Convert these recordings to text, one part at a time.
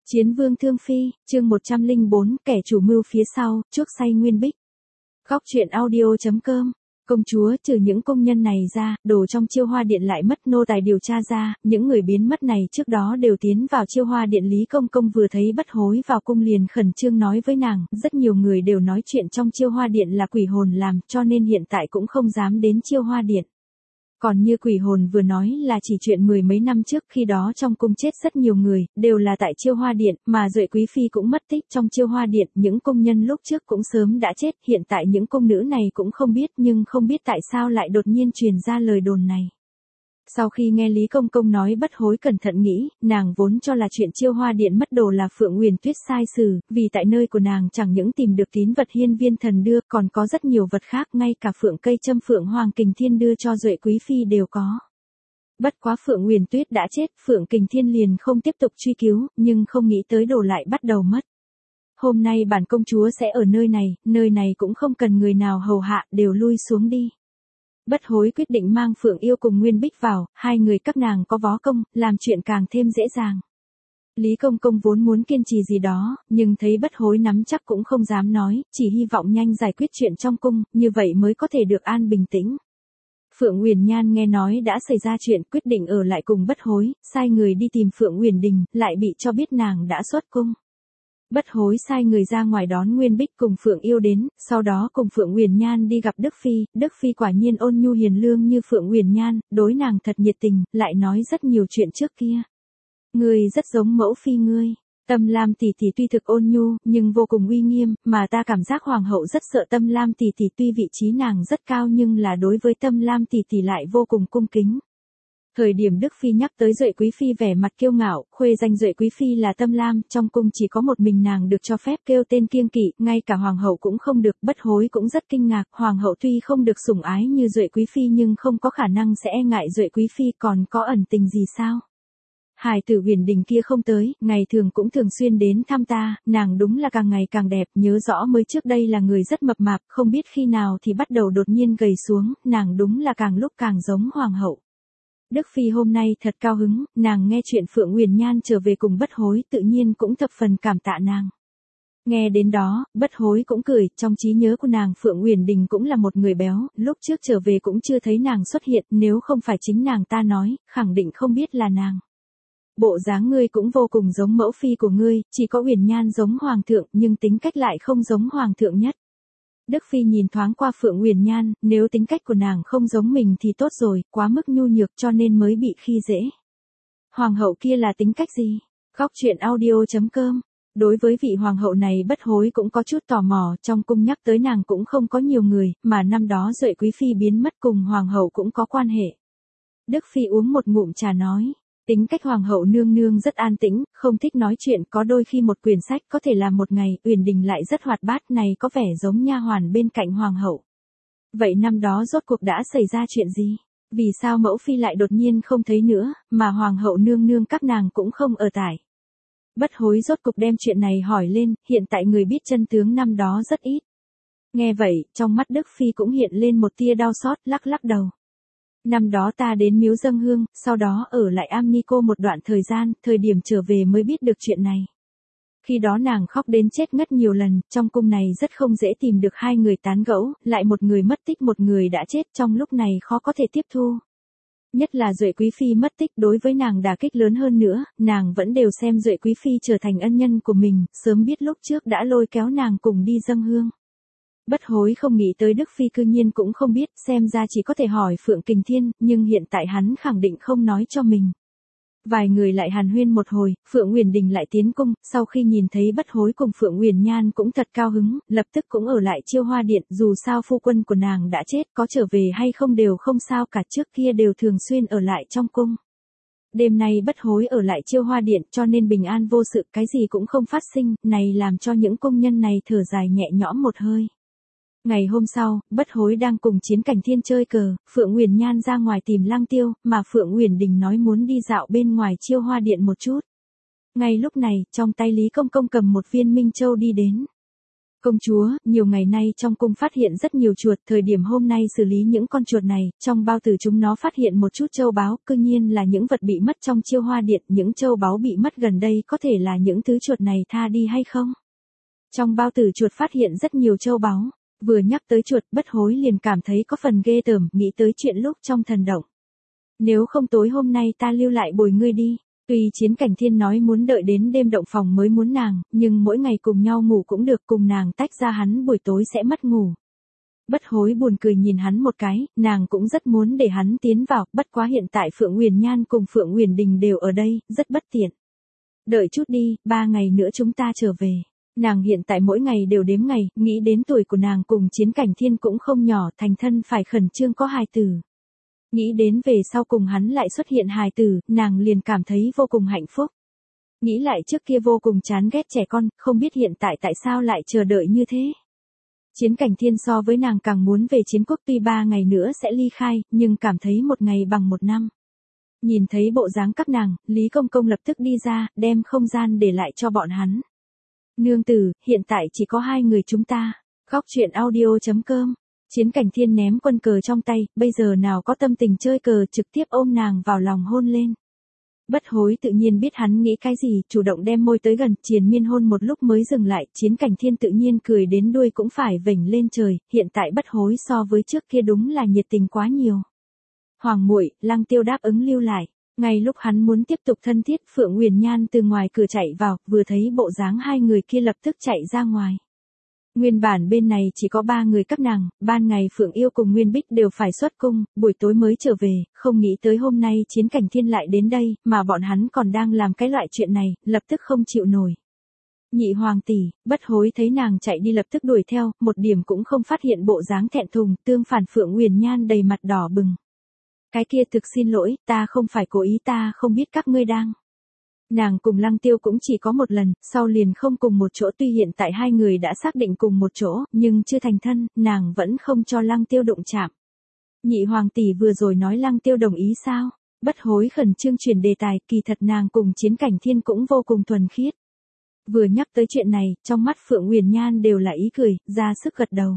Chiến vương Thương Phi, chương 104, kẻ chủ mưu phía sau, chuốc say Nguyên Bích. Góc truyện audio.com. Công chúa, trừ những công nhân này ra, đồ trong Chiêu Hoa Điện lại mất. Nô tài điều tra ra, những người biến mất này trước đó đều tiến vào Chiêu Hoa Điện. Lý Công Công vừa thấy Bất Hối vào cung liền khẩn trương nói với nàng, rất nhiều người đều nói chuyện trong Chiêu Hoa Điện là quỷ hồn làm, cho nên hiện tại cũng không dám đến Chiêu Hoa Điện. Còn như quỷ hồn vừa nói là chỉ chuyện mười mấy năm trước, khi đó trong cung chết rất nhiều người, đều là tại Chiêu Hoa Điện, mà Duệ Quý Phi cũng mất tích trong Chiêu Hoa Điện, những công nhân lúc trước cũng sớm đã chết, hiện tại những cung nữ này cũng không biết, nhưng không biết tại sao lại đột nhiên truyền ra lời đồn này. Sau khi nghe Lý Công Công nói, Bất Hối cẩn thận nghĩ, nàng vốn cho là chuyện Chiêu Hoa Điện mất đồ là Phượng Uyển Tuyết sai xử, vì tại nơi của nàng chẳng những tìm được tín vật Hiên Viên Thần đưa, còn có rất nhiều vật khác, ngay cả phượng cây châm Phượng Hoàng Kình Thiên đưa cho Duệ Quý Phi đều có. Bất quá Phượng Uyển Tuyết đã chết, Phượng Kình Thiên liền không tiếp tục truy cứu, nhưng không nghĩ tới đồ lại bắt đầu mất. Hôm nay bản công chúa sẽ ở nơi này cũng không cần người nào hầu hạ, đều lui xuống đi. Bất Hối quyết định mang Phượng Yêu cùng Nguyên Bích vào, hai người các nàng có võ công, làm chuyện càng thêm dễ dàng. Lý Công Công vốn muốn kiên trì gì đó, nhưng thấy Bất Hối nắm chắc cũng không dám nói, chỉ hy vọng nhanh giải quyết chuyện trong cung, như vậy mới có thể được an bình tĩnh. Phượng Uyển Nhan nghe nói đã xảy ra chuyện, quyết định ở lại cùng Bất Hối, sai người đi tìm Phượng Uyển Đình, lại bị cho biết nàng đã xuất cung. Bất Hối sai người ra ngoài đón Nguyên Bích cùng Phượng Yêu đến, sau đó cùng Phượng Uyển Nhan đi gặp Đức Phi quả nhiên ôn nhu hiền lương như Phượng Uyển Nhan, đối nàng thật nhiệt tình, lại nói rất nhiều chuyện trước kia. Ngươi rất giống mẫu phi ngươi, Tâm Lam tỷ tỷ tuy thực ôn nhu, nhưng vô cùng uy nghiêm, mà ta cảm giác hoàng hậu rất sợ Tâm Lam tỷ tỷ, tuy vị trí nàng rất cao nhưng là đối với Tâm Lam tỷ tỷ lại vô cùng cung kính. Thời điểm Đức Phi nhắc tới Duệ Quý Phi vẻ mặt kiêu ngạo, khuê danh Duệ Quý Phi là Tâm Lam, trong cung chỉ có một mình nàng được cho phép kêu tên kiêng kỵ, ngay cả hoàng hậu cũng không được. Bất Hối cũng rất kinh ngạc, hoàng hậu tuy không được sủng ái như Duệ Quý Phi nhưng không có khả năng sẽ e ngại Duệ Quý Phi, còn có ẩn tình gì sao? Hài tử Uyển Đình kia không tới, ngày thường cũng thường xuyên đến thăm ta, nàng đúng là càng ngày càng đẹp, nhớ rõ mới trước đây là người rất mập mạp, không biết khi nào thì bắt đầu đột nhiên gầy xuống, nàng đúng là càng lúc càng giống hoàng hậu. Đức Phi hôm nay thật cao hứng, nàng nghe chuyện Phượng Uyển Nhan trở về cùng Bất Hối, tự nhiên cũng thập phần cảm tạ nàng. Nghe đến đó, Bất Hối cũng cười, trong trí nhớ của nàng Phượng Uyển Đình cũng là một người béo, lúc trước trở về cũng chưa thấy nàng xuất hiện, nếu không phải chính nàng ta nói, khẳng định không biết là nàng. Bộ dáng ngươi cũng vô cùng giống mẫu phi của ngươi, chỉ có Uyển Nhan giống hoàng thượng, nhưng tính cách lại không giống hoàng thượng nhất. Đức Phi nhìn thoáng qua Phượng Uyển Nhan, nếu tính cách của nàng không giống mình thì tốt rồi, quá mức nhu nhược cho nên mới bị khi dễ. Hoàng hậu kia là tính cách gì? Góc truyện audio.com. Đối với vị hoàng hậu này Bất Hối cũng có chút tò mò, trong cung nhắc tới nàng cũng không có nhiều người, mà năm đó Duệ Quý Phi biến mất cùng hoàng hậu cũng có quan hệ. Đức Phi uống một ngụm trà nói. Tính cách hoàng hậu nương nương rất an tĩnh, không thích nói chuyện, có đôi khi một quyển sách có thể làm một ngày. Uyển Đình lại rất hoạt bát, này có vẻ giống nha hoàn bên cạnh hoàng hậu. Vậy năm đó rốt cuộc đã xảy ra chuyện gì? Vì sao mẫu phi lại đột nhiên không thấy nữa, mà hoàng hậu nương nương các nàng cũng không ở tại? Bất Hối rốt cuộc đem chuyện này hỏi lên, hiện tại người biết chân tướng năm đó rất ít. Nghe vậy, trong mắt Đức Phi cũng hiện lên một tia đau xót, lắc lắc đầu. Năm đó ta đến miếu dâng hương, sau đó ở lại Am Ni Cô một đoạn thời gian, thời điểm trở về mới biết được chuyện này. Khi đó nàng khóc đến chết ngất nhiều lần, trong cung này rất không dễ tìm được hai người tán gẫu, lại một người mất tích một người đã chết, trong lúc này khó có thể tiếp thu. Nhất là Duệ Quý Phi mất tích, đối với nàng đả kích lớn hơn nữa, nàng vẫn đều xem Duệ Quý Phi trở thành ân nhân của mình, sớm biết lúc trước đã lôi kéo nàng cùng đi dâng hương. Bất Hối không nghĩ tới Đức Phi cư nhiên cũng không biết, xem ra chỉ có thể hỏi Phượng Kình Thiên, nhưng hiện tại hắn khẳng định không nói cho mình. Vài người lại hàn huyên một hồi, Phượng Uyển Đình lại tiến cung, sau khi nhìn thấy Bất Hối cùng Phượng Uyển Nhan cũng thật cao hứng, lập tức cũng ở lại Chiêu Hoa Điện, dù sao phu quân của nàng đã chết, có trở về hay không đều không sao cả, trước kia đều thường xuyên ở lại trong cung. Đêm nay Bất Hối ở lại Chiêu Hoa Điện cho nên bình an vô sự, cái gì cũng không phát sinh, này làm cho những công nhân này thở dài nhẹ nhõm một hơi. Ngày hôm sau, Bất Hối đang cùng Chiến Cảnh Thiên chơi cờ, Phượng Uyển Nhan ra ngoài tìm Lăng Tiêu, mà Phượng Uyển Đình nói muốn đi dạo bên ngoài Chiêu Hoa Điện một chút. Ngay lúc này, trong tay Lý Công Công cầm một viên Minh Châu đi đến. Công chúa, nhiều ngày nay trong cung phát hiện rất nhiều chuột, thời điểm hôm nay xử lý những con chuột này, trong bao tử chúng nó phát hiện một chút châu báu, cư nhiên là những vật bị mất trong Chiêu Hoa Điện, những châu báu bị mất gần đây có thể là những thứ chuột này tha đi hay không? Trong bao tử chuột phát hiện rất nhiều châu báu, vừa nhắc tới chuột, Bất Hối liền cảm thấy có phần ghê tởm, nghĩ tới chuyện lúc trong thần động. Nếu không tối hôm nay ta lưu lại bồi ngươi đi. Tuy Chiến Cảnh Thiên nói muốn đợi đến đêm động phòng mới muốn nàng, nhưng mỗi ngày cùng nhau ngủ cũng được, cùng nàng tách ra hắn buổi tối sẽ mất ngủ. Bất Hối buồn cười nhìn hắn một cái, nàng cũng rất muốn để hắn tiến vào, bất quá hiện tại Phượng Uyển Nhan cùng Phượng Uyển Đình đều ở đây, rất bất tiện. Đợi chút đi, 3 ngày nữa chúng ta trở về. Nàng hiện tại mỗi ngày đều đếm ngày, nghĩ đến tuổi của nàng cùng Chiến Cảnh Thiên cũng không nhỏ, thành thân phải khẩn trương có hài tử. Nghĩ đến về sau cùng hắn lại xuất hiện hài tử, nàng liền cảm thấy vô cùng hạnh phúc. Nghĩ lại trước kia vô cùng chán ghét trẻ con, không biết hiện tại tại sao lại chờ đợi như thế. Chiến Cảnh Thiên so với nàng càng muốn về chiến quốc, tuy 3 ngày nữa sẽ ly khai, nhưng cảm thấy một ngày bằng một năm. Nhìn thấy bộ dáng các nàng, Lý Công Công lập tức đi ra, đem không gian để lại cho bọn hắn. Nương tử, hiện tại chỉ có 2 người chúng ta. Góc truyện audio.com. Chiến Cảnh Thiên ném quân cờ trong tay, bây giờ nào có tâm tình chơi cờ, trực tiếp ôm nàng vào lòng hôn lên. Bất Hối tự nhiên biết hắn nghĩ cái gì, chủ động đem môi tới gần, triền miên hôn một lúc mới dừng lại, Chiến Cảnh Thiên tự nhiên cười đến đuôi cũng phải vểnh lên trời, hiện tại Bất Hối so với trước kia đúng là nhiệt tình quá nhiều. Hoàng muội, Lăng Tiêu đáp ứng lưu lại. Ngay lúc hắn muốn tiếp tục thân thiết, Phượng Uyển Nhan từ ngoài cửa chạy vào, vừa thấy bộ dáng 2 người kia lập tức chạy ra ngoài. Nguyên bản bên này chỉ có 3 người các nàng, ban ngày Phượng Yêu cùng Nguyên Bích đều phải xuất cung, buổi tối mới trở về, không nghĩ tới hôm nay Chiến Cảnh Thiên lại đến đây, mà bọn hắn còn đang làm cái loại chuyện này, lập tức không chịu nổi. Nhị hoàng tỷ, Bất Hối thấy nàng chạy đi lập tức đuổi theo, một điểm cũng không phát hiện bộ dáng thẹn thùng, tương phản Phượng Uyển Nhan đầy mặt đỏ bừng. Cái kia thực xin lỗi, ta không phải cố ý, ta không biết các ngươi đang. Nàng cùng Lăng Tiêu cũng chỉ có một lần, sau liền không cùng một chỗ, tuy hiện tại 2 người đã xác định cùng một chỗ, nhưng chưa thành thân, nàng vẫn không cho Lăng Tiêu đụng chạm. Nhị hoàng tỷ vừa rồi nói Lăng Tiêu đồng ý sao? Bất Hối khẩn trương chuyển đề tài, kỳ thật nàng cùng Chiến Cảnh Thiên cũng vô cùng thuần khiết. Vừa nhắc tới chuyện này, trong mắt Phượng Uyển Nhan đều là ý cười, ra sức gật đầu.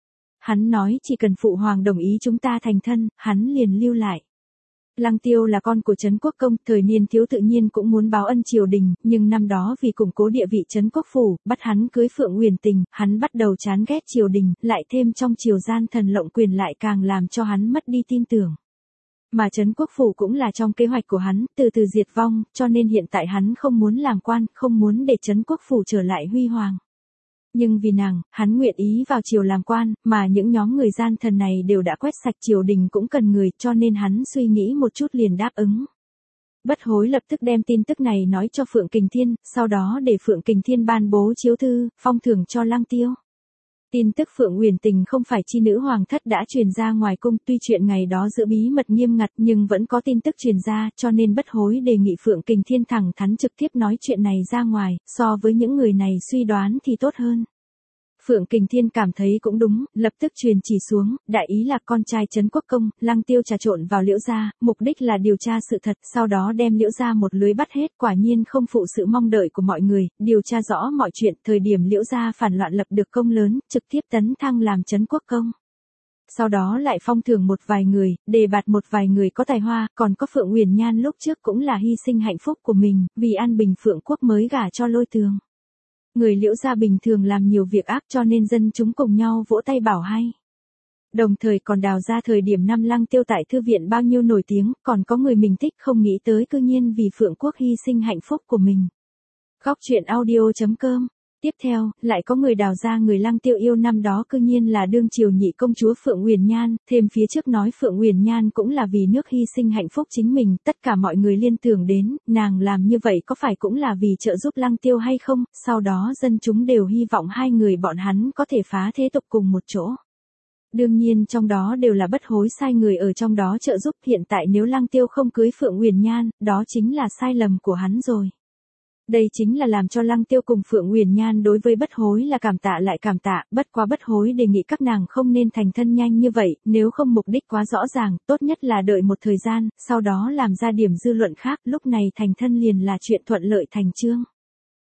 Hắn nói chỉ cần phụ hoàng đồng ý chúng ta thành thân, hắn liền lưu lại. Lăng Tiêu là con của Trấn Quốc Công, thời niên thiếu tự nhiên cũng muốn báo ân triều đình, nhưng năm đó vì củng cố địa vị Trấn Quốc Phủ, bắt hắn cưới Phượng Uyển Tình, hắn bắt đầu chán ghét triều đình, lại thêm trong triều gian thần lộng quyền lại càng làm cho hắn mất đi tin tưởng. Mà Trấn Quốc Phủ cũng là trong kế hoạch của hắn, từ từ diệt vong, cho nên hiện tại hắn không muốn làm quan, không muốn để Trấn Quốc Phủ trở lại huy hoàng. Nhưng vì nàng, hắn nguyện ý vào triều làm quan, mà những nhóm người gian thần này đều đã quét sạch, triều đình cũng cần người, cho nên hắn suy nghĩ một chút liền đáp ứng. Bất Hối lập tức đem tin tức này nói cho Phượng Kình Thiên, sau đó để Phượng Kình Thiên ban bố chiếu thư, phong thưởng cho Lăng Tiêu. Tin tức Phượng Uyển Tình không phải chi nữ hoàng thất đã truyền ra ngoài cung, tuy chuyện ngày đó giữ bí mật nghiêm ngặt nhưng vẫn có tin tức truyền ra, cho nên Bất Hối đề nghị Phượng Kình Thiên thẳng thắn trực tiếp nói chuyện này ra ngoài, so với những người này suy đoán thì tốt hơn. Phượng Kình Thiên cảm thấy cũng đúng, lập tức truyền chỉ xuống, đại ý là con trai Trấn Quốc Công, Lăng Tiêu trà trộn vào Liễu gia, mục đích là điều tra sự thật, sau đó đem Liễu gia một lưới bắt hết, quả nhiên không phụ sự mong đợi của mọi người, điều tra rõ mọi chuyện, thời điểm Liễu gia phản loạn lập được công lớn, trực tiếp tấn thăng làm Trấn Quốc Công. Sau đó lại phong thưởng một vài người, đề bạt một vài người có tài hoa, còn có Phượng Uyển Nhan lúc trước cũng là hy sinh hạnh phúc của mình, vì an bình Phượng quốc mới gả cho Lôi Tường. Người Liễu gia bình thường làm nhiều việc ác cho nên dân chúng cùng nhau vỗ tay bảo hay. Đồng thời còn đào ra thời điểm năm Lăng Tiêu tại thư viện bao nhiêu nổi tiếng, còn có người mình thích không nghĩ tới cư nhiên vì Phượng quốc hy sinh hạnh phúc của mình. Góc truyện audio.com. Tiếp theo, lại có người đào ra người Lăng Tiêu yêu năm đó cư nhiên là đương triều nhị công chúa Phượng Uyển Nhan, thêm phía trước nói Phượng Uyển Nhan cũng là vì nước hy sinh hạnh phúc chính mình, tất cả mọi người liên tưởng đến, nàng làm như vậy có phải cũng là vì trợ giúp Lăng Tiêu hay không, sau đó dân chúng đều hy vọng 2 người bọn hắn có thể phá thế tục cùng một chỗ. Đương nhiên trong đó đều là Bất Hối sai người ở trong đó trợ giúp, hiện tại nếu Lăng Tiêu không cưới Phượng Uyển Nhan, đó chính là sai lầm của hắn rồi. Đây chính là làm cho Lăng Tiêu cùng Phượng Uyển Nhan đối với Bất Hối là cảm tạ lại cảm tạ, bất quá Bất Hối đề nghị các nàng không nên thành thân nhanh như vậy, nếu không mục đích quá rõ ràng, tốt nhất là đợi một thời gian, sau đó làm ra điểm dư luận khác, lúc này thành thân liền là chuyện thuận lợi thành chương.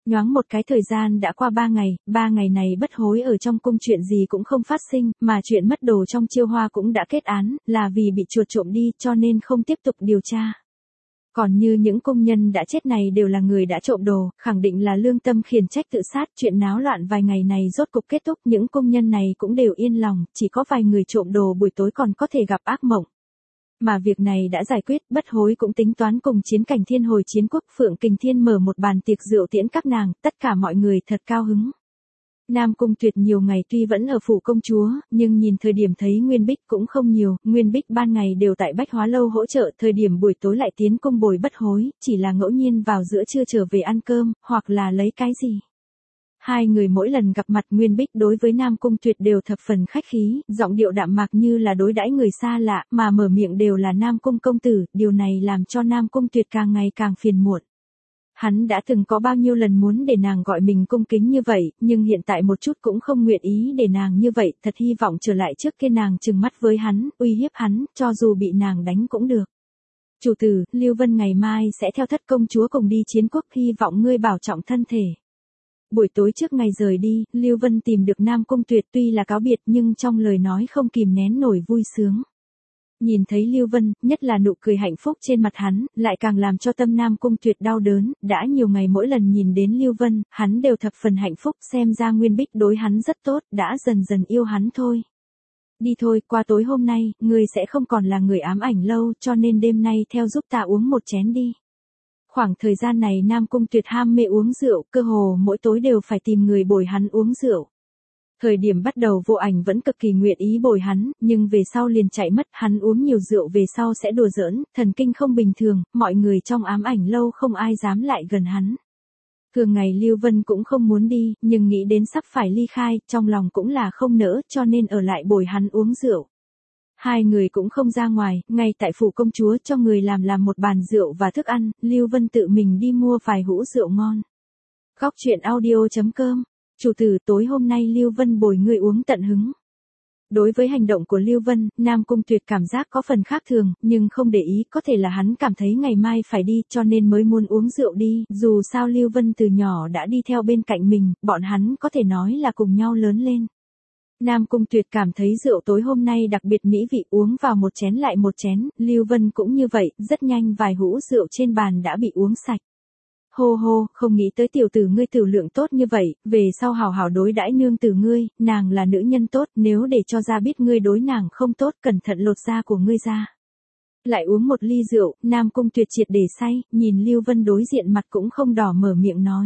Nhoáng một cái thời gian đã qua 3 ngày này bất hối ở trong cung chuyện gì cũng không phát sinh, mà chuyện mất đồ trong Chiêu Hoa cũng đã kết án, là vì bị chuột trộm đi cho nên không tiếp tục điều tra. Còn như những công nhân đã chết này đều là người đã trộm đồ, khẳng định là lương tâm khiển trách tự sát, chuyện náo loạn vài ngày này rốt cục kết thúc, những công nhân này cũng đều yên lòng, chỉ có vài người trộm đồ buổi tối còn có thể gặp ác mộng. Mà việc này đã giải quyết, bất hối cũng tính toán cùng Chiến Cảnh Thiên hồi chiến quốc, Phượng Kình Thiên mở một bàn tiệc rượu tiễn các nàng, tất cả mọi người thật cao hứng. Nam Cung Tuyệt nhiều ngày tuy vẫn ở phủ công chúa, nhưng nhìn thời điểm thấy Nguyên Bích cũng không nhiều, Nguyên Bích ban ngày đều tại Bách Hóa Lâu hỗ trợ, thời điểm buổi tối lại tiến cung bồi bất hối, chỉ là ngẫu nhiên vào giữa trưa trở về ăn cơm, hoặc là lấy cái gì. Hai người mỗi lần gặp mặt Nguyên Bích đối với Nam Cung Tuyệt đều thập phần khách khí, giọng điệu đạm mạc như là đối đãi người xa lạ, mà mở miệng đều là Nam Cung công tử, điều này làm cho Nam Cung Tuyệt càng ngày càng phiền muộn. Hắn đã từng có bao nhiêu lần muốn để nàng gọi mình cung kính như vậy, nhưng hiện tại một chút cũng không nguyện ý để nàng như vậy, thật hy vọng trở lại trước kia nàng trừng mắt với hắn, uy hiếp hắn, cho dù bị nàng đánh cũng được. Chủ tử, Lưu Vân ngày mai sẽ theo thất công chúa cùng đi chiến quốc, hy vọng ngươi bảo trọng thân thể. Buổi tối trước ngày rời đi, Lưu Vân tìm được Nam Cung Tuyệt, tuy là cáo biệt nhưng trong lời nói không kìm nén nổi vui sướng. Nhìn thấy Lưu Vân, nhất là nụ cười hạnh phúc trên mặt hắn, lại càng làm cho tâm Nam Cung Tuyệt đau đớn, đã nhiều ngày mỗi lần nhìn đến Lưu Vân, hắn đều thập phần hạnh phúc, xem ra Nguyên Bích đối hắn rất tốt, đã dần dần yêu hắn thôi. Đi thôi, qua tối hôm nay, ngươi sẽ không còn là người ám ảnh lâu, cho nên đêm nay theo giúp ta uống một chén đi. Khoảng thời gian này Nam Cung Tuyệt ham mê uống rượu, cơ hồ mỗi tối đều phải tìm người bồi hắn uống rượu. Thời điểm bắt đầu Vô Ảnh vẫn cực kỳ nguyện ý bồi hắn, nhưng về sau liền chạy mất, hắn uống nhiều rượu về sau sẽ đùa giỡn, thần kinh không bình thường, mọi người trong ám ảnh lâu không ai dám lại gần hắn. Thường ngày Lưu Vân cũng không muốn đi, nhưng nghĩ đến sắp phải ly khai, trong lòng cũng là không nỡ, cho nên ở lại bồi hắn uống rượu. Hai người cũng không ra ngoài, ngay tại phủ công chúa cho người làm một bàn rượu và thức ăn, Lưu Vân tự mình đi mua vài hũ rượu ngon. Góc truyện audio.com. Chủ tử, tối hôm nay Lưu Vân bồi ngươi uống tận hứng. Đối với hành động của Lưu Vân, Nam Cung Tuyệt cảm giác có phần khác thường, nhưng không để ý, có thể là hắn cảm thấy ngày mai phải đi cho nên mới muốn uống rượu đi, dù sao Lưu Vân từ nhỏ đã đi theo bên cạnh mình, bọn hắn có thể nói là cùng nhau lớn lên. Nam Cung Tuyệt cảm thấy rượu tối hôm nay đặc biệt mỹ vị, uống vào một chén lại một chén, Lưu Vân cũng như vậy, rất nhanh vài hũ rượu trên bàn đã bị uống sạch. Hô hô, không nghĩ tới tiểu tử ngươi tiểu lượng tốt như vậy, về sau hảo hảo đối đãi nương tử ngươi, nàng là nữ nhân tốt, nếu để cho ra biết ngươi đối nàng không tốt, cẩn thận lột da của ngươi ra. Lại uống một ly rượu, Nam Cung Tuyệt triệt để say, nhìn Lưu Vân đối diện mặt cũng không đỏ mở miệng nói.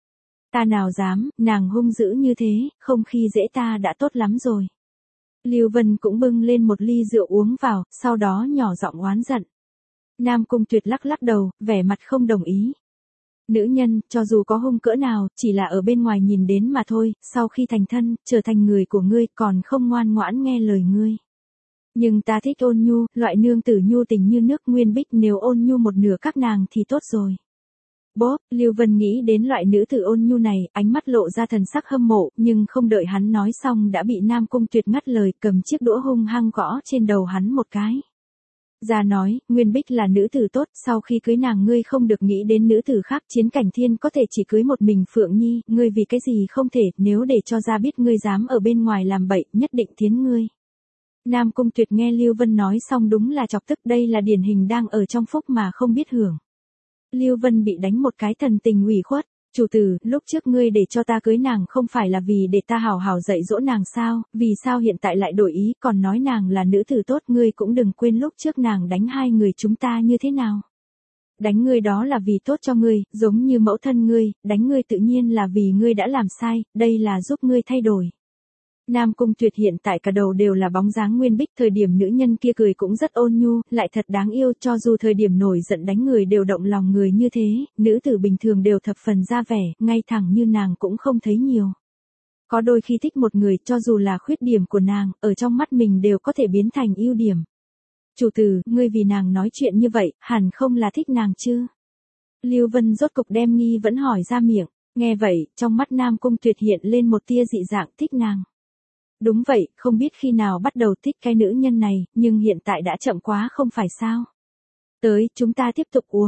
Ta nào dám, nàng hung dữ như thế, không khi dễ ta đã tốt lắm rồi. Lưu Vân cũng bưng lên một ly rượu uống vào, sau đó nhỏ giọng oán giận. Nam Cung Tuyệt lắc lắc đầu, vẻ mặt không đồng ý. Nữ nhân, cho dù có hung cỡ nào, chỉ là ở bên ngoài nhìn đến mà thôi, sau khi thành thân, trở thành người của ngươi, còn không ngoan ngoãn nghe lời ngươi. Nhưng ta thích ôn nhu, loại nương tử nhu tình như nước. Nguyên Bích nếu ôn nhu một nửa các nàng thì tốt rồi. Bốp, Lưu Vân nghĩ đến loại nữ tử ôn nhu này, ánh mắt lộ ra thần sắc hâm mộ, nhưng không đợi hắn nói xong đã bị Nam Cung Tuyệt ngắt lời, cầm chiếc đũa hung hăng gõ trên đầu hắn một cái. Ra nói, Nguyên Bích là nữ tử tốt, sau khi cưới nàng ngươi không được nghĩ đến nữ tử khác, Chiến Cảnh Thiên có thể chỉ cưới một mình Phượng Nhi, ngươi vì cái gì không thể, nếu để cho ra biết ngươi dám ở bên ngoài làm bậy, nhất định thiến ngươi. Nam Cung Tuyệt nghe Lưu Vân nói xong đúng là chọc tức, đây là điển hình đang ở trong phúc mà không biết hưởng. Lưu Vân bị đánh một cái thần tình ủy khuất. Chủ tử, lúc trước ngươi để cho ta cưới nàng không phải là vì để ta hào hào dạy dỗ nàng sao, vì sao hiện tại lại đổi ý, còn nói nàng là nữ tử tốt, ngươi cũng đừng quên lúc trước nàng đánh hai người chúng ta như thế nào. Đánh ngươi đó là vì tốt cho ngươi, giống như mẫu thân ngươi, đánh ngươi tự nhiên là vì ngươi đã làm sai, đây là giúp ngươi thay đổi. Nam Cung Tuyệt hiện tại cả đầu đều là bóng dáng Nguyên Bích, thời điểm nữ nhân kia cười cũng rất ôn nhu, lại thật đáng yêu, cho dù thời điểm nổi giận đánh người đều động lòng người như thế, nữ tử bình thường đều thập phần ra vẻ, ngay thẳng như nàng cũng không thấy nhiều. Có đôi khi thích một người, cho dù là khuyết điểm của nàng, ở trong mắt mình đều có thể biến thành ưu điểm. Chủ tử, ngươi vì nàng nói chuyện như vậy, hẳn không là thích nàng chứ? Lưu Vân rốt cục đem nghi vẫn hỏi ra miệng, nghe vậy, trong mắt Nam Cung Tuyệt hiện lên một tia dị dạng, thích nàng. Đúng vậy, không biết khi nào bắt đầu thích cái nữ nhân này, nhưng hiện tại đã chậm quá không phải sao. Tới, chúng ta tiếp tục uống.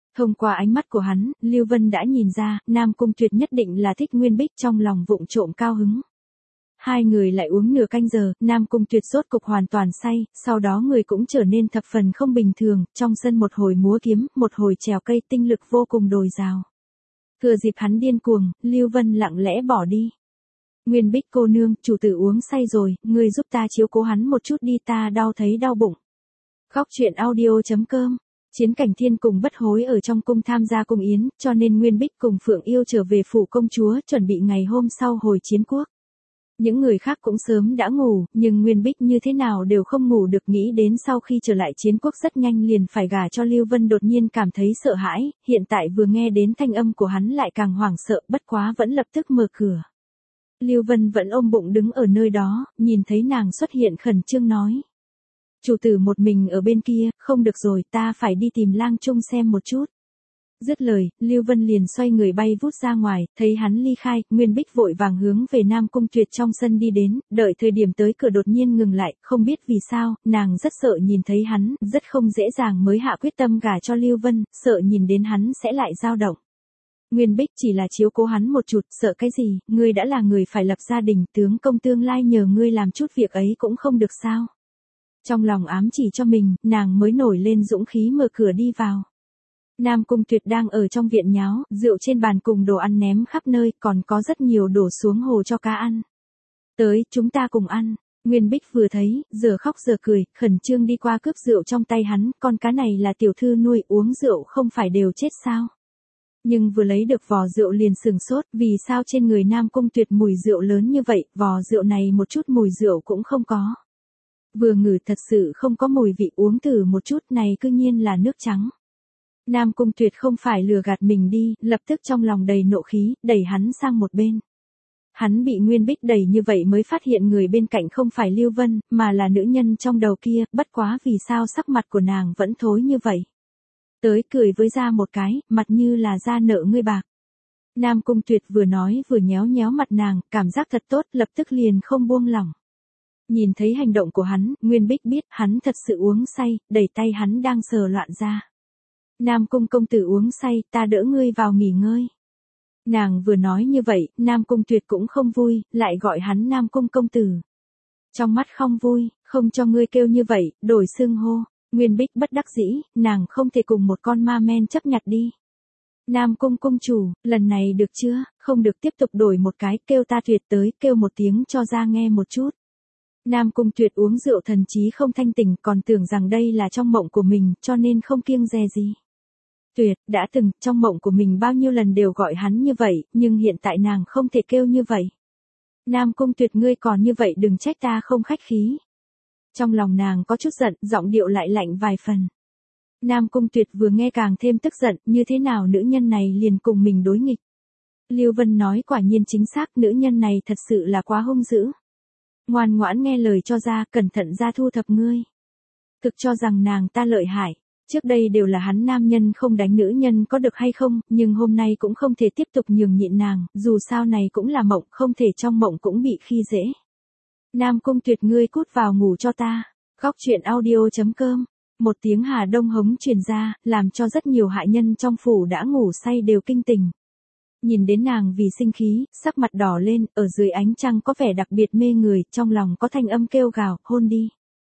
Thông qua ánh mắt của hắn, Lưu Vân đã nhìn ra, Nam Cung Tuyệt nhất định là thích Nguyên Bích, trong lòng vụng trộm cao hứng. Hai người lại uống nửa canh giờ, Nam Cung Tuyệt rốt cục hoàn toàn say, sau đó người cũng trở nên thập phần không bình thường, trong sân một hồi múa kiếm, một hồi trèo cây, tinh lực vô cùng dồi dào. Thừa dịp hắn điên cuồng, Lưu Vân lặng lẽ bỏ đi. Nguyên Bích cô nương, chủ tử uống say rồi, ngươi giúp ta chiếu cố hắn một chút đi, ta thấy đau bụng. Khóc chuyện audio.com. Chiến Cảnh Thiên cùng Bất Hối ở trong cung tham gia cung yến, cho nên Nguyên Bích cùng Phượng Yêu trở về phủ công chúa, chuẩn bị ngày hôm sau hồi chiến quốc. Những người khác cũng sớm đã ngủ, nhưng Nguyên Bích như thế nào đều không ngủ được, nghĩ đến sau khi trở lại chiến quốc rất nhanh liền phải gả cho Lưu Vân, đột nhiên cảm thấy sợ hãi, hiện tại vừa nghe đến thanh âm của hắn lại càng hoảng sợ, bất quá vẫn lập tức mở cửa. Lưu Vân vẫn ôm bụng đứng ở nơi đó, nhìn thấy nàng xuất hiện khẩn trương nói. Chủ tử một mình ở bên kia, không được rồi, ta phải đi tìm Lang Trung xem một chút. Dứt lời, Lưu Vân liền xoay người bay vút ra ngoài, thấy hắn ly khai, Nguyên Bích vội vàng hướng về Nam Cung Tuyệt trong sân đi đến, đợi thời điểm tới cửa đột nhiên ngừng lại, không biết vì sao, nàng rất sợ nhìn thấy hắn, rất không dễ dàng mới hạ quyết tâm gả cho Lưu Vân, sợ nhìn đến hắn sẽ lại dao động. Nguyên Bích chỉ là chiếu cố hắn một chút, sợ cái gì, ngươi đã là người phải lập gia đình, tướng công tương lai nhờ ngươi làm chút việc ấy cũng không được sao. Trong lòng ám chỉ cho mình, nàng mới nổi lên dũng khí mở cửa đi vào. Nam Cung Tuyệt đang ở trong viện nháo, rượu trên bàn cùng đồ ăn ném khắp nơi, còn có rất nhiều đổ xuống hồ cho cá ăn. Tới, chúng ta cùng ăn. Nguyên Bích vừa thấy, giờ khóc giờ cười, khẩn trương đi qua cướp rượu trong tay hắn, con cá này là tiểu thư nuôi, uống rượu không phải đều chết sao. Nhưng vừa lấy được vò rượu liền sừng sốt, vì sao trên người Nam Cung Tuyệt mùi rượu lớn như vậy, vò rượu này một chút mùi rượu cũng không có. Vừa ngửi thật sự không có mùi vị, uống thử một chút, này cư nhiên là nước trắng. Nam Cung Tuyệt không phải lừa gạt mình đi, lập tức trong lòng đầy nộ khí, đẩy hắn sang một bên. Hắn bị Nguyên Bích đẩy như vậy mới phát hiện người bên cạnh không phải Lưu Vân, mà là nữ nhân trong đầu kia, bất quá vì sao sắc mặt của nàng vẫn thối như vậy. Tới cười với ra một cái, mặt như là da nợ ngươi bạc. Nam Cung Tuyệt vừa nói vừa nhéo nhéo mặt nàng, cảm giác thật tốt, lập tức liền không buông lỏng. Nhìn thấy hành động của hắn, Nguyên Bích biết hắn thật sự uống say, đẩy tay hắn đang sờ loạn ra. Nam Cung công tử uống say, ta đỡ ngươi vào nghỉ ngơi. Nàng vừa nói như vậy, Nam Cung Tuyệt cũng không vui, lại gọi hắn Nam Cung công tử. Trong mắt không vui, không cho ngươi kêu như vậy, đổi xưng hô. Nguyên Bích bất đắc dĩ, nàng không thể cùng một con ma men chấp nhặt đi. Nam Cung cung chủ, lần này được chưa, không được tiếp tục đổi một cái, kêu ta Tuyệt tới, kêu một tiếng cho ra nghe một chút. Nam Cung Tuyệt uống rượu thần trí không thanh tỉnh, còn tưởng rằng đây là trong mộng của mình, cho nên không kiêng dè gì. Tuyệt, đã từng, trong mộng của mình bao nhiêu lần đều gọi hắn như vậy, nhưng hiện tại nàng không thể kêu như vậy. Nam Cung Tuyệt ngươi còn như vậy đừng trách ta không khách khí. Trong lòng nàng có chút giận, giọng điệu lại lạnh vài phần. Nam Cung Tuyệt vừa nghe càng thêm tức giận, như thế nào nữ nhân này liền cùng mình đối nghịch. Lưu Vân nói quả nhiên chính xác, nữ nhân này thật sự là quá hung dữ. Ngoan ngoãn nghe lời cho ra, cẩn thận ra thu thập ngươi. Thực cho rằng nàng ta lợi hại. Trước đây đều là hắn nam nhân không đánh nữ nhân có được hay không, nhưng hôm nay cũng không thể tiếp tục nhường nhịn nàng, dù sao này cũng là mộng, không thể trong mộng cũng bị khi dễ. Nam Cung Tuyệt ngươi cút vào ngủ cho ta. Khóc chuyện audio.com. Một tiếng Hà Đông hống truyền ra, làm cho rất nhiều hạ nhân trong phủ đã ngủ say đều kinh tỉnh. Nhìn đến nàng vì sinh khí, sắc mặt đỏ lên, ở dưới ánh trăng có vẻ đặc biệt mê người, trong lòng có thanh âm kêu gào, hôn đi.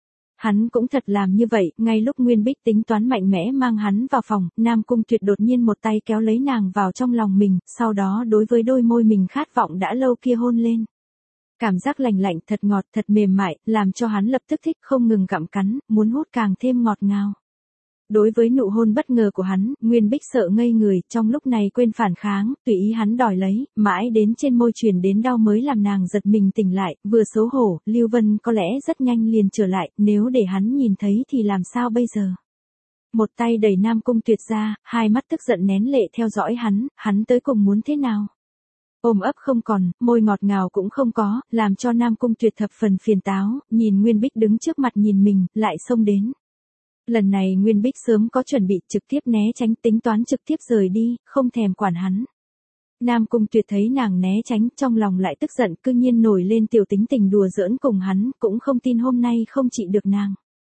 Hắn cũng thật làm như vậy, ngay lúc Nguyên Bích tính toán mạnh mẽ mang hắn vào phòng, Nam Cung Tuyệt đột nhiên một tay kéo lấy nàng vào trong lòng mình, sau đó đối với đôi môi mình khát vọng đã lâu kia hôn lên. Cảm giác lành lạnh thật ngọt thật mềm mại, làm cho hắn lập tức thích không ngừng gặm cắn, muốn hút càng thêm ngọt ngào. Đối với nụ hôn bất ngờ của hắn, Nguyên Bích sợ ngây người, trong lúc này quên phản kháng, tùy ý hắn đòi lấy, mãi đến trên môi truyền đến đau mới làm nàng giật mình tỉnh lại, vừa xấu hổ, Lưu Vân có lẽ rất nhanh liền trở lại, nếu để hắn nhìn thấy thì làm sao bây giờ. Một tay đẩy Nam Cung Tuyệt ra, hai mắt tức giận nén lệ theo dõi hắn tới cùng muốn thế nào. Ôm ấp không còn, môi ngọt ngào cũng không có, làm cho Nam Cung Tuyệt thập phần phiền táo, nhìn Nguyên Bích đứng trước mặt nhìn mình, lại xông đến. Lần này Nguyên Bích sớm có chuẩn bị, trực tiếp né tránh, tính toán trực tiếp rời đi, không thèm quản hắn. Nam Cung Tuyệt thấy nàng né tránh, trong lòng lại tức giận, cư nhiên nổi lên tiểu tính tình đùa giỡn cùng hắn, cũng không tin hôm nay không trị được nàng.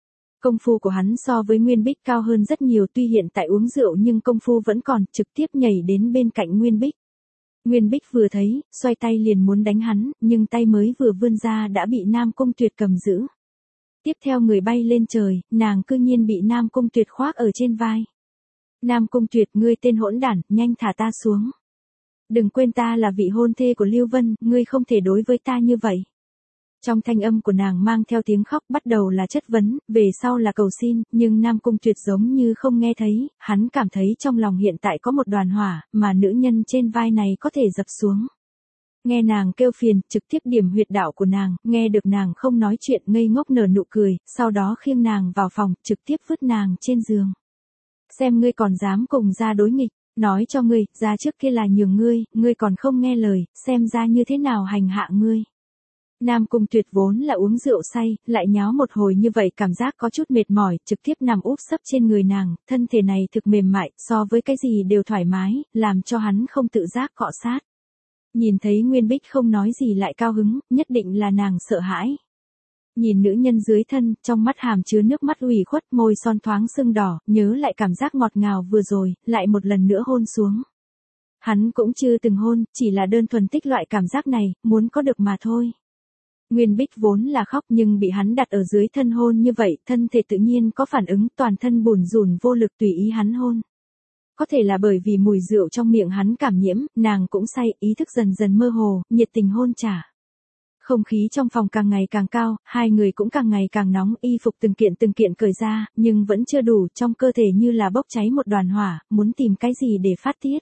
Công phu của hắn so với Nguyên Bích cao hơn rất nhiều, tuy hiện tại uống rượu nhưng công phu vẫn còn, trực tiếp nhảy đến bên cạnh Nguyên Bích. Nguyên Bích vừa thấy, xoay tay liền muốn đánh hắn, nhưng tay mới vừa vươn ra đã bị Nam Cung Tuyệt cầm giữ. Tiếp theo người bay lên trời, nàng cư nhiên bị Nam Cung Tuyệt khoác ở trên vai. Nam Cung Tuyệt, ngươi tên hỗn đản, nhanh thả ta xuống. Đừng quên ta là vị hôn thê của Lưu Vân, ngươi không thể đối với ta như vậy. Trong thanh âm của nàng mang theo tiếng khóc, bắt đầu là chất vấn, về sau là cầu xin, nhưng Nam Cung Tuyệt giống như không nghe thấy, hắn cảm thấy trong lòng hiện tại có một đoàn hỏa, mà nữ nhân trên vai này có thể dập xuống. Nghe nàng kêu phiền, trực tiếp điểm huyệt đạo của nàng, nghe được nàng không nói chuyện, ngây ngốc nở nụ cười, sau đó khiêng nàng vào phòng, trực tiếp vứt nàng trên giường. Xem ngươi còn dám cùng ra đối nghịch, nói cho ngươi, ra trước kia là nhường ngươi còn không nghe lời, xem ra như thế nào hành hạ ngươi. Nam Cung Tuyệt vốn là uống rượu say, lại nháo một hồi như vậy cảm giác có chút mệt mỏi, trực tiếp nằm úp sấp trên người nàng, thân thể này thực mềm mại, so với cái gì đều thoải mái, làm cho hắn không tự giác cọ sát. Nhìn thấy Nguyên Bích không nói gì lại cao hứng, nhất định là nàng sợ hãi. Nhìn nữ nhân dưới thân, trong mắt hàm chứa nước mắt ủy khuất, môi son thoáng sưng đỏ, nhớ lại cảm giác ngọt ngào vừa rồi, lại một lần nữa hôn xuống. Hắn cũng chưa từng hôn, chỉ là đơn thuần thích loại cảm giác này, muốn có được mà thôi. Nguyên Bích vốn là khóc nhưng bị hắn đặt ở dưới thân hôn như vậy, thân thể tự nhiên có phản ứng, toàn thân bủn rủn vô lực tùy ý hắn hôn. Có thể là bởi vì mùi rượu trong miệng hắn cảm nhiễm, nàng cũng say, ý thức dần dần mơ hồ, nhiệt tình hôn trả. Không khí trong phòng càng ngày càng cao, hai người cũng càng ngày càng nóng, y phục từng kiện cởi ra, nhưng vẫn chưa đủ, trong cơ thể như là bốc cháy một đoàn hỏa, muốn tìm cái gì để phát tiết.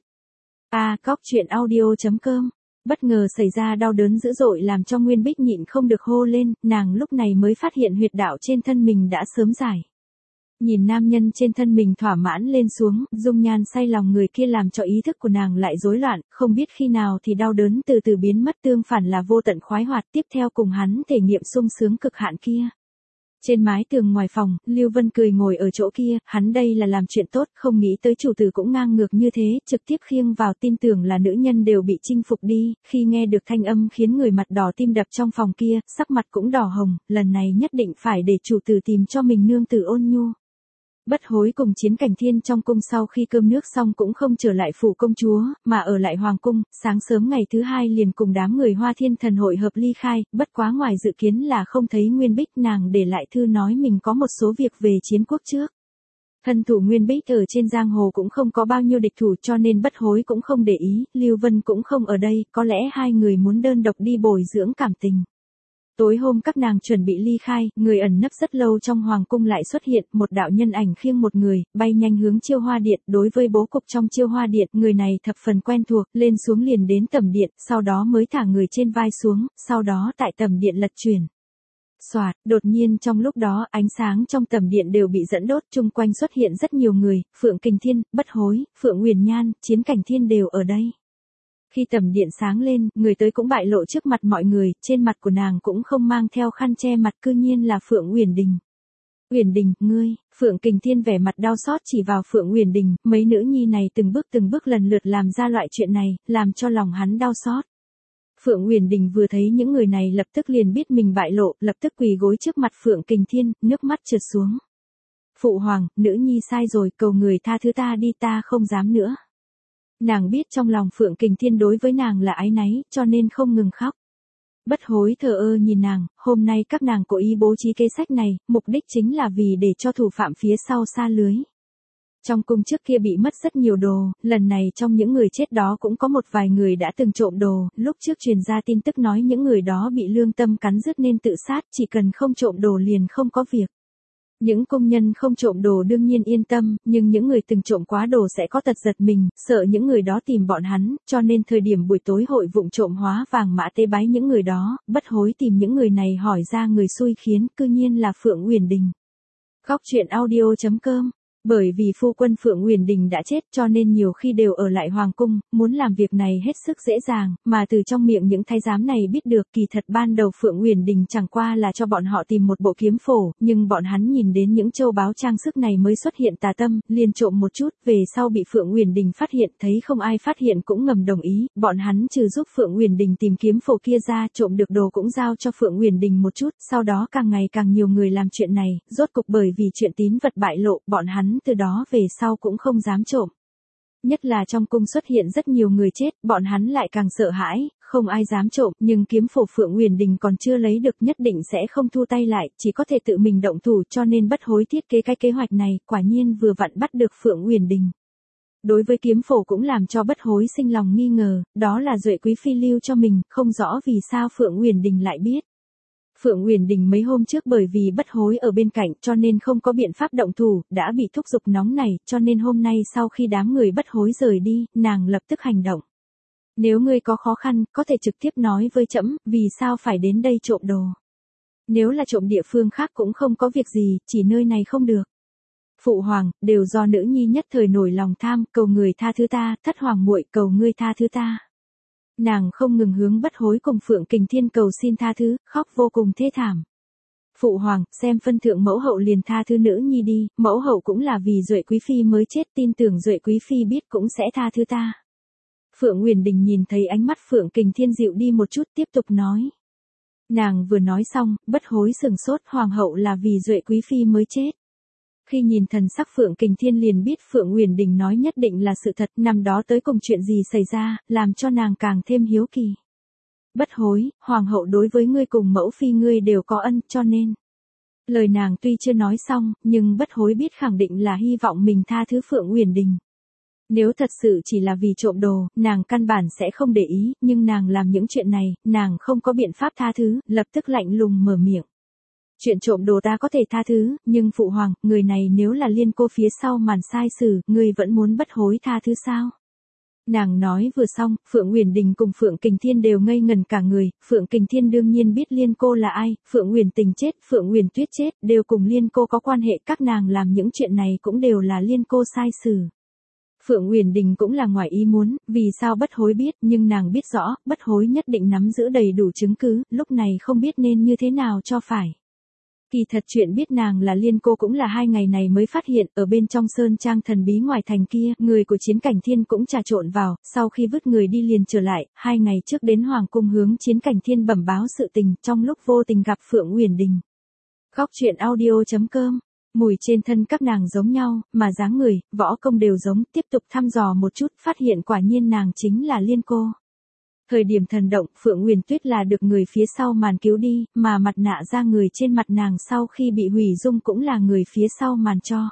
Cóc truyện audio.com. Bất ngờ xảy ra đau đớn dữ dội làm cho Nguyên Bích nhịn không được hô lên, nàng lúc này mới phát hiện huyệt đạo trên thân mình đã sớm giải. Nhìn nam nhân trên thân mình thỏa mãn lên xuống, dung nhan say lòng người kia làm cho ý thức của nàng lại rối loạn, không biết khi nào thì đau đớn từ từ biến mất, tương phản là vô tận khoái hoạt, tiếp theo cùng hắn thể nghiệm sung sướng cực hạn kia. Trên mái tường ngoài phòng, Lưu Vân cười ngồi ở chỗ kia, hắn đây là làm chuyện tốt, không nghĩ tới chủ tử cũng ngang ngược như thế, trực tiếp khiêng vào, tin tưởng là nữ nhân đều bị chinh phục đi, khi nghe được thanh âm khiến người mặt đỏ tim đập trong phòng kia, sắc mặt cũng đỏ hồng, lần này nhất định phải để chủ tử tìm cho mình nương tử ôn nhu. Bất Hối cùng Chiến Cảnh Thiên trong cung sau khi cơm nước xong cũng không trở lại phủ công chúa, mà ở lại hoàng cung, sáng sớm ngày thứ hai liền cùng đám người Hoa Thiên Thần hội hợp ly khai, bất quá ngoài dự kiến là không thấy Nguyên Bích, nàng để lại thư nói mình có một số việc về chiến quốc trước. Thân thủ Nguyên Bích ở trên giang hồ cũng không có bao nhiêu địch thủ cho nên Bất Hối cũng không để ý, Lưu Vân cũng không ở đây, có lẽ hai người muốn đơn độc đi bồi dưỡng cảm tình. Tối hôm các nàng chuẩn bị ly khai, người ẩn nấp rất lâu trong hoàng cung lại xuất hiện, một đạo nhân ảnh khiêng một người, bay nhanh hướng Chiêu Hoa Điện, đối với bố cục trong Chiêu Hoa Điện, người này thập phần quen thuộc, lên xuống liền đến tầm điện, sau đó mới thả người trên vai xuống, sau đó tại tầm điện lật chuyển. Soạt, đột nhiên trong lúc đó, ánh sáng trong tầm điện đều bị dẫn đốt, chung quanh xuất hiện rất nhiều người, Phượng Kình Thiên, Bất Hối, Phượng Uyển Nhan, Chiến Cảnh Thiên đều ở đây. Khi tầm điện sáng lên, người tới cũng bại lộ trước mặt mọi người, trên mặt của nàng cũng không mang theo khăn che mặt, cư nhiên là Phượng Uyển Đình. Uyển Đình, ngươi, Phượng Kình Thiên vẻ mặt đau xót chỉ vào Phượng Uyển Đình, mấy nữ nhi này từng bước lần lượt làm ra loại chuyện này, làm cho lòng hắn đau xót. Phượng Uyển Đình vừa thấy những người này lập tức liền biết mình bại lộ, lập tức quỳ gối trước mặt Phượng Kình Thiên, nước mắt trượt xuống. Phụ hoàng, nữ nhi sai rồi, cầu người tha thứ ta đi, ta không dám nữa. Nàng biết trong lòng Phượng Kình Thiên đối với nàng là áy náy, cho nên không ngừng khóc. Bất Hối thờ ơ nhìn nàng, hôm nay các nàng cố ý bố trí kế sách này, mục đích chính là vì để cho thủ phạm phía sau sa lưới. Trong cung trước kia bị mất rất nhiều đồ, lần này trong những người chết đó cũng có một vài người đã từng trộm đồ, lúc trước truyền ra tin tức nói những người đó bị lương tâm cắn rứt nên tự sát, chỉ cần không trộm đồ liền không có việc. Những công nhân không trộm đồ đương nhiên yên tâm, nhưng những người từng trộm quá đồ sẽ có tật giật mình, sợ những người đó tìm bọn hắn, cho nên thời điểm buổi tối hội vụng trộm hóa vàng mã tế bái những người đó, Bất Hối tìm những người này hỏi ra người xui khiến, cư nhiên là Phượng Uyển Đình. Góc truyện audio.com Bởi vì phu quân Phượng Uyển Đình đã chết cho nên nhiều khi đều ở lại hoàng cung, muốn làm việc này hết sức dễ dàng, mà từ trong miệng những thái giám này biết được kỳ thật ban đầu Phượng Uyển Đình chẳng qua là cho bọn họ tìm một bộ kiếm phổ, nhưng bọn hắn nhìn đến những châu báu trang sức này mới xuất hiện tà tâm, liền trộm một chút, về sau bị Phượng Uyển Đình phát hiện, thấy không ai phát hiện cũng ngầm đồng ý, bọn hắn trừ giúp Phượng Uyển Đình tìm kiếm phổ kia ra, trộm được đồ cũng giao cho Phượng Uyển Đình một chút, sau đó càng ngày càng nhiều người làm chuyện này, rốt cục bởi vì chuyện tín vật bại lộ, bọn hắn từ đó về sau cũng không dám trộm. Nhất là trong cung xuất hiện rất nhiều người chết, bọn hắn lại càng sợ hãi, không ai dám trộm, nhưng kiếm phổ Phượng Uyển Đình còn chưa lấy được nhất định sẽ không thu tay lại, chỉ có thể tự mình động thủ cho nên Bất Hối thiết kế cái kế hoạch này, quả nhiên vừa vặn bắt được Phượng Uyển Đình. Đối với kiếm phổ cũng làm cho Bất Hối sinh lòng nghi ngờ, đó là Duệ Quý Phi lưu cho mình, không rõ vì sao Phượng Uyển Đình lại biết. Phượng Uyển Đình mấy hôm trước bởi vì Bất Hối ở bên cạnh cho nên không có biện pháp động thủ, đã bị thúc giục nóng này, cho nên hôm nay sau khi đám người Bất Hối rời đi, nàng lập tức hành động. Nếu ngươi có khó khăn, có thể trực tiếp nói với trẫm, vì sao phải đến đây trộm đồ. Nếu là trộm địa phương khác cũng không có việc gì, chỉ nơi này không được. Phụ hoàng, đều do nữ nhi nhất thời nổi lòng tham, cầu người tha thứ ta, thất hoàng muội cầu ngươi tha thứ ta. Nàng không ngừng hướng Bất Hối cùng Phượng Kình Thiên cầu xin tha thứ, khóc vô cùng thê thảm. Phụ hoàng, xem phân thượng mẫu hậu liền tha thứ nữ nhi đi, mẫu hậu cũng là vì Duệ Quý Phi mới chết, tin tưởng Duệ Quý Phi biết cũng sẽ tha thứ ta. Phượng Uyển Đình nhìn thấy ánh mắt Phượng Kình Thiên dịu đi một chút tiếp tục nói. Nàng vừa nói xong, Bất Hối sừng sốt, hoàng hậu là vì Duệ Quý Phi mới chết. Khi nhìn thần sắc Phượng Kình Thiên liền biết Phượng Uyển Đình nói nhất định là sự thật, năm đó tới cùng chuyện gì xảy ra, làm cho nàng càng thêm hiếu kỳ. Bất Hối, hoàng hậu đối với ngươi cùng mẫu phi ngươi đều có ân, cho nên. Lời nàng tuy chưa nói xong, nhưng Bất Hối biết khẳng định là hy vọng mình tha thứ Phượng Uyển Đình. Nếu thật sự chỉ là vì trộm đồ, nàng căn bản sẽ không để ý, nhưng nàng làm những chuyện này, nàng không có biện pháp tha thứ, lập tức lạnh lùng mở miệng. Chuyện trộm đồ ta có thể tha thứ, nhưng phụ hoàng, người này nếu là Liên cô phía sau màn sai sử, ngươi vẫn muốn Bất Hối tha thứ sao? Nàng nói vừa xong, Phượng Uyển Đình cùng Phượng Kình Thiên đều ngây ngần cả người, Phượng Kình Thiên đương nhiên biết Liên cô là ai, Phượng Uyển Tình chết, Phượng Uyển Tuyết chết, đều cùng Liên cô có quan hệ, các nàng làm những chuyện này cũng đều là Liên cô sai sử. Phượng Uyển Đình cũng là ngoài ý muốn, vì sao Bất Hối biết, nhưng nàng biết rõ, Bất Hối nhất định nắm giữ đầy đủ chứng cứ, lúc này không biết nên như thế nào cho phải. Kỳ thật chuyện biết nàng là Liên cô cũng là 2 ngày này mới phát hiện, ở bên trong sơn trang thần bí ngoài thành kia, người của Chiến Cảnh Thiên cũng trà trộn vào, sau khi vứt người đi liền trở lại, 2 ngày trước đến Hoàng cung hướng Chiến Cảnh Thiên bẩm báo sự tình, trong lúc vô tình gặp Phượng Uyển Đình. Góc truyện audio.com. Mùi trên thân các nàng giống nhau, mà dáng người, võ công đều giống, tiếp tục thăm dò một chút, phát hiện quả nhiên nàng chính là Liên cô. Thời điểm thần động, Phượng Uyển Tuyết là được người phía sau màn cứu đi, mà mặt nạ ra người trên mặt nàng sau khi bị hủy dung cũng là người phía sau màn cho.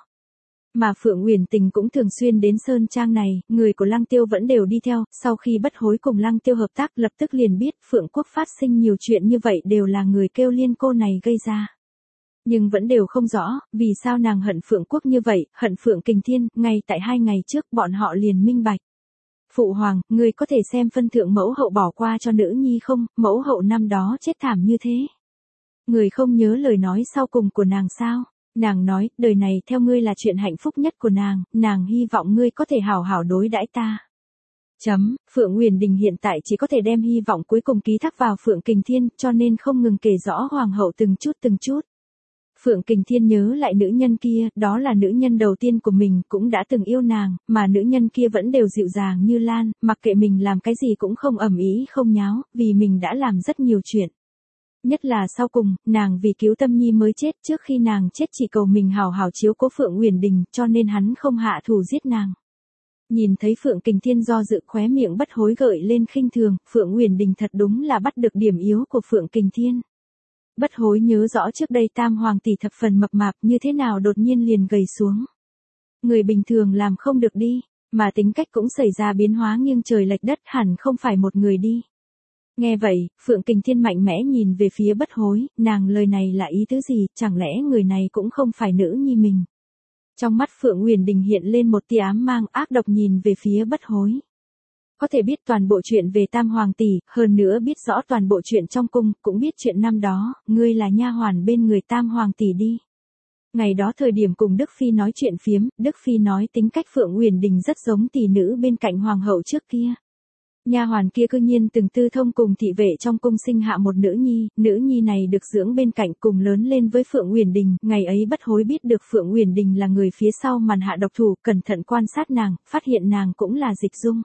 Mà Phượng Uyển Tình cũng thường xuyên đến sơn trang này, người của Lăng Tiêu vẫn đều đi theo, sau khi Bất Hối cùng Lăng Tiêu hợp tác lập tức liền biết Phượng Quốc phát sinh nhiều chuyện như vậy đều là người kêu Liên cô này gây ra. Nhưng vẫn đều không rõ, vì sao nàng hận Phượng Quốc như vậy, hận Phượng Kình Thiên, ngay tại 2 ngày trước bọn họ liền minh bạch. Phụ hoàng, người có thể xem phân thượng mẫu hậu bỏ qua cho nữ nhi không, mẫu hậu năm đó chết thảm như thế. Người không nhớ lời nói sau cùng của nàng sao? Nàng nói, đời này theo ngươi là chuyện hạnh phúc nhất của nàng hy vọng ngươi có thể hảo hảo đối đãi ta. Phượng Uyển Đình hiện tại chỉ có thể đem hy vọng cuối cùng ký thác vào Phượng Kình Thiên, cho nên không ngừng kể rõ hoàng hậu từng chút. Phượng Kình Thiên nhớ lại nữ nhân kia, đó là nữ nhân đầu tiên của mình, cũng đã từng yêu nàng, mà nữ nhân kia vẫn đều dịu dàng như lan, mặc kệ mình làm cái gì cũng không ầm ĩ không nháo, vì mình đã làm rất nhiều chuyện. Nhất là sau cùng, nàng vì cứu Tâm Nhi mới chết, trước khi nàng chết chỉ cầu mình hảo hảo chiếu cố Phượng Uyển Đình, cho nên hắn không hạ thủ giết nàng. Nhìn thấy Phượng Kình Thiên do dự, khóe miệng Bất Hối gợi lên khinh thường, Phượng Uyển Đình thật đúng là bắt được điểm yếu của Phượng Kình Thiên. Bất Hối nhớ rõ trước đây Tam Hoàng tỷ thập phần mập mạp, như thế nào đột nhiên liền gầy xuống. Người bình thường làm không được đi, mà tính cách cũng xảy ra biến hóa nghiêng trời lệch đất, hẳn không phải một người đi. Nghe vậy, Phượng Kình Thiên mạnh mẽ nhìn về phía Bất Hối, nàng lời này là ý tứ gì, chẳng lẽ người này cũng không phải nữ nhi mình. Trong mắt Phượng Uyển Đình hiện lên một tia ám mang, ác độc nhìn về phía Bất Hối. Có thể biết toàn bộ chuyện về Tam Hoàng tỷ, hơn nữa biết rõ toàn bộ chuyện trong cung, cũng biết chuyện năm đó, ngươi là nha hoàn bên người Tam Hoàng tỷ đi. Ngày đó thời điểm cùng Đức Phi nói chuyện phiếm, Đức Phi nói tính cách Phượng Uyển Đình rất giống tỷ nữ bên cạnh hoàng hậu trước kia. Nha hoàn kia cư nhiên từng tư thông cùng thị vệ trong cung sinh hạ một nữ nhi này được dưỡng bên cạnh cùng lớn lên với Phượng Uyển Đình, ngày ấy Bất Hối biết được Phượng Uyển Đình là người phía sau màn hạ độc thủ, cẩn thận quan sát nàng, phát hiện nàng cũng là Dịch Dung.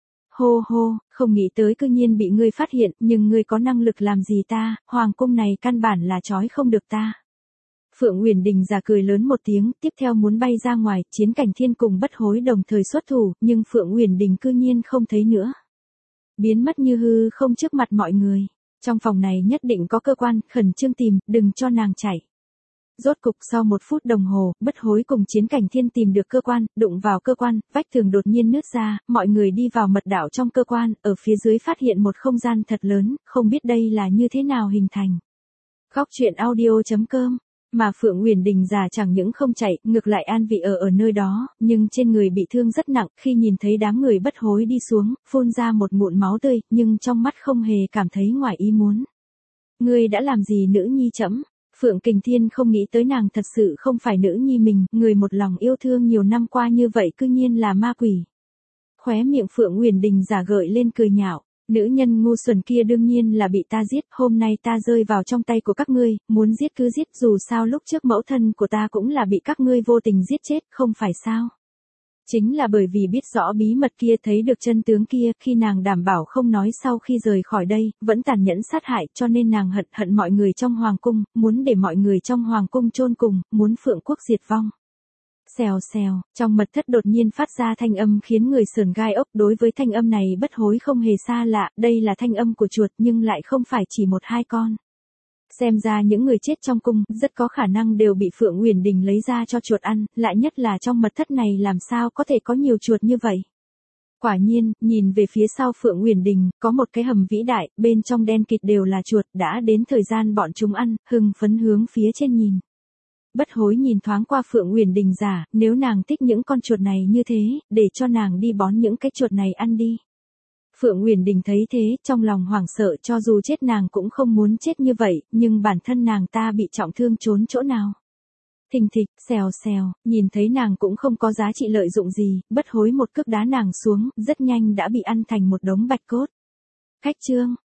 Hô hô, không nghĩ tới cư nhiên bị ngươi phát hiện, nhưng ngươi có năng lực làm gì ta, hoàng cung này căn bản là trói không được ta. Phượng Uyển Đình giả cười lớn một tiếng, tiếp theo muốn bay ra ngoài, Chiến Cảnh Thiên cùng Bất Hối đồng thời xuất thủ, nhưng Phượng Uyển Đình cư nhiên không thấy nữa. Biến mất như hư không trước mặt mọi người. Trong phòng này nhất định có cơ quan, khẩn trương tìm, đừng cho nàng chạy. Rốt cục sau 1 phút đồng hồ, Bất Hối cùng Chiến Cảnh Thiên tìm được cơ quan, đụng vào cơ quan, vách tường đột nhiên nứt ra, mọi người đi vào mật đạo trong cơ quan, ở phía dưới phát hiện một không gian thật lớn, không biết đây là như thế nào hình thành. Góc truyện audio.com. Mà Phượng Uyển Đình già chẳng những không chạy, ngược lại an vị ở nơi đó, nhưng trên người bị thương rất nặng, khi nhìn thấy đám người Bất Hối đi xuống, phun ra một ngụm máu tươi, nhưng trong mắt không hề cảm thấy ngoài ý muốn. Ngươi đã làm gì nữ nhi trẫm? Phượng Kình Thiên không nghĩ tới nàng thật sự không phải nữ nhi mình, người một lòng yêu thương nhiều năm qua như vậy cư nhiên là ma quỷ. Khóe miệng Phượng Uyển Đình giả gợi lên cười nhạo. Nữ nhân ngu xuẩn kia đương nhiên là bị ta giết, hôm nay ta rơi vào trong tay của các ngươi, muốn giết cứ giết, dù sao lúc trước mẫu thân của ta cũng là bị các ngươi vô tình giết chết, không phải sao? Chính là bởi vì biết rõ bí mật kia, thấy được chân tướng kia, khi nàng đảm bảo không nói sau khi rời khỏi đây, vẫn tàn nhẫn sát hại, cho nên nàng hận mọi người trong hoàng cung, muốn để mọi người trong hoàng cung chôn cùng, muốn Phượng quốc diệt vong. Xèo xèo, trong mật thất đột nhiên phát ra thanh âm khiến người sởn gai ốc, đối với thanh âm này Bất Hối không hề xa lạ, đây là thanh âm của chuột nhưng lại không phải chỉ 1-2 con. Xem ra những người chết trong cung, rất có khả năng đều bị Phượng Uyển Đình lấy ra cho chuột ăn, lại nhất là trong mật thất này làm sao có thể có nhiều chuột như vậy. Quả nhiên, nhìn về phía sau Phượng Uyển Đình, có một cái hầm vĩ đại, bên trong đen kịt đều là chuột, đã đến thời gian bọn chúng ăn, hưng phấn hướng phía trên nhìn. Bất Hối nhìn thoáng qua Phượng Uyển Đình giả, nếu nàng thích những con chuột này như thế, để cho nàng đi bón những cái chuột này ăn đi. Phượng Uyển Đình thấy thế, trong lòng hoảng sợ, cho dù chết nàng cũng không muốn chết như vậy, nhưng bản thân nàng ta bị trọng thương trốn chỗ nào. Thình thịch, xèo xèo, nhìn thấy nàng cũng không có giá trị lợi dụng gì, Bất Hối một cước đá nàng xuống, rất nhanh đã bị ăn thành một đống bạch cốt. Khách trương,